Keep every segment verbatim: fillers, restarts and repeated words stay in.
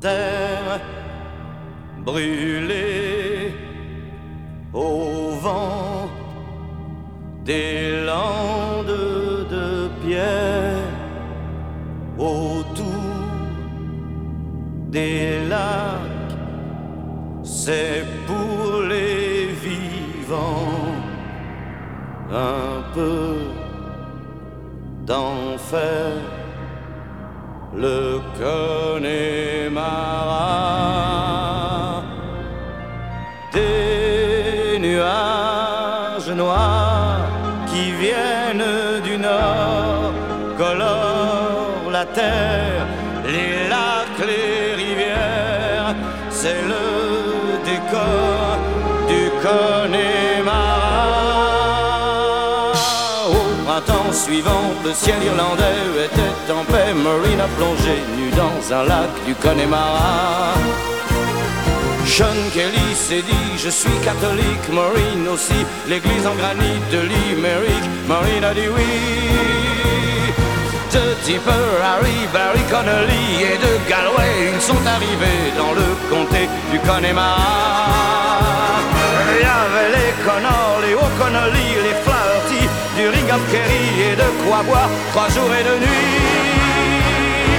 terre brûlée au vent des landes de pierre, autour des lacs, c'est pour les vivants un peu d'enfer. Le Connemara, des nuages noirs qui viennent du nord colorent la terre, les lacs, les rivières, c'est le décor du Connemara. Printemps suivant, le ciel irlandais était en paix. Maureen a plongé nue dans un lac du Connemara. Sean Kelly s'est dit, je suis catholique. Maureen aussi, l'église en granit de Limerick. Maureen a dit oui. De Tipper, Harry, Barry Connolly et de Galway, ils sont arrivés dans le comté du Connemara. Il y avait les Connors, les O'Connolly, les Flaherty, du Ring of Kerry et de quoi boire trois jours et deux nuits.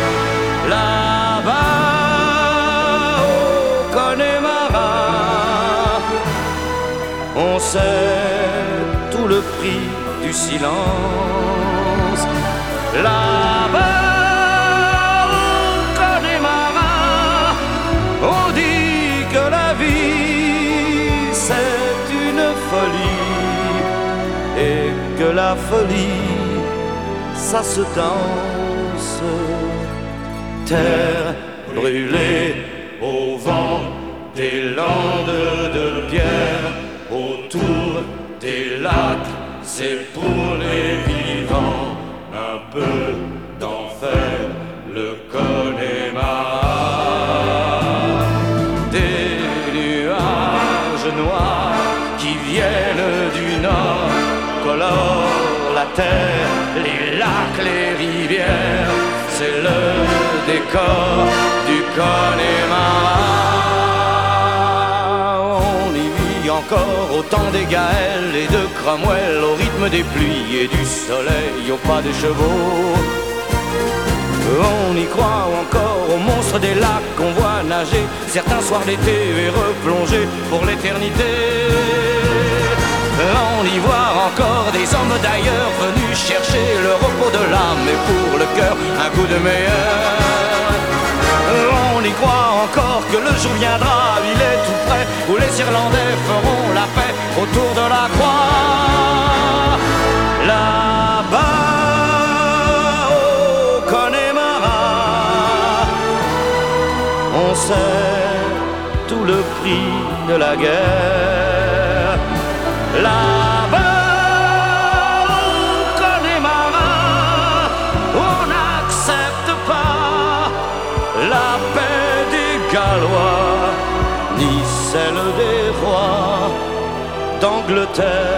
Là-bas au Connemara, on sait tout le prix du silence. Là-bas au Connemara, on dit que la vie c'est une folie et que la folie ça se danse. Terre brûlée au vent des landes de pierre, autour des lacs, c'est pour les vivants un peu d'enfer, le Connemara. Des nuages noirs qui viennent du nord colorent la terre, les lacs, les rivières, c'est le décor du Connemara. On y vit encore au temps des Gaëls et de Cromwell, au rythme des pluies et du soleil, au pas des chevaux. On y croit encore aux monstres des lacs qu'on voit nager certains soirs d'été et replonger pour l'éternité. On y voit encore des hommes d'ailleurs venus chercher le repos de l'âme et pour le cœur un coup de meilleur. On y croit encore que le jour viendra, il est tout près, où les Irlandais feront la paix autour de la croix. Là-bas au Connemara, on sait tout le prix de la guerre. Là-bas au Connemara, on n'accepte pas la paix des Gallois, ni celle des rois d'Angleterre.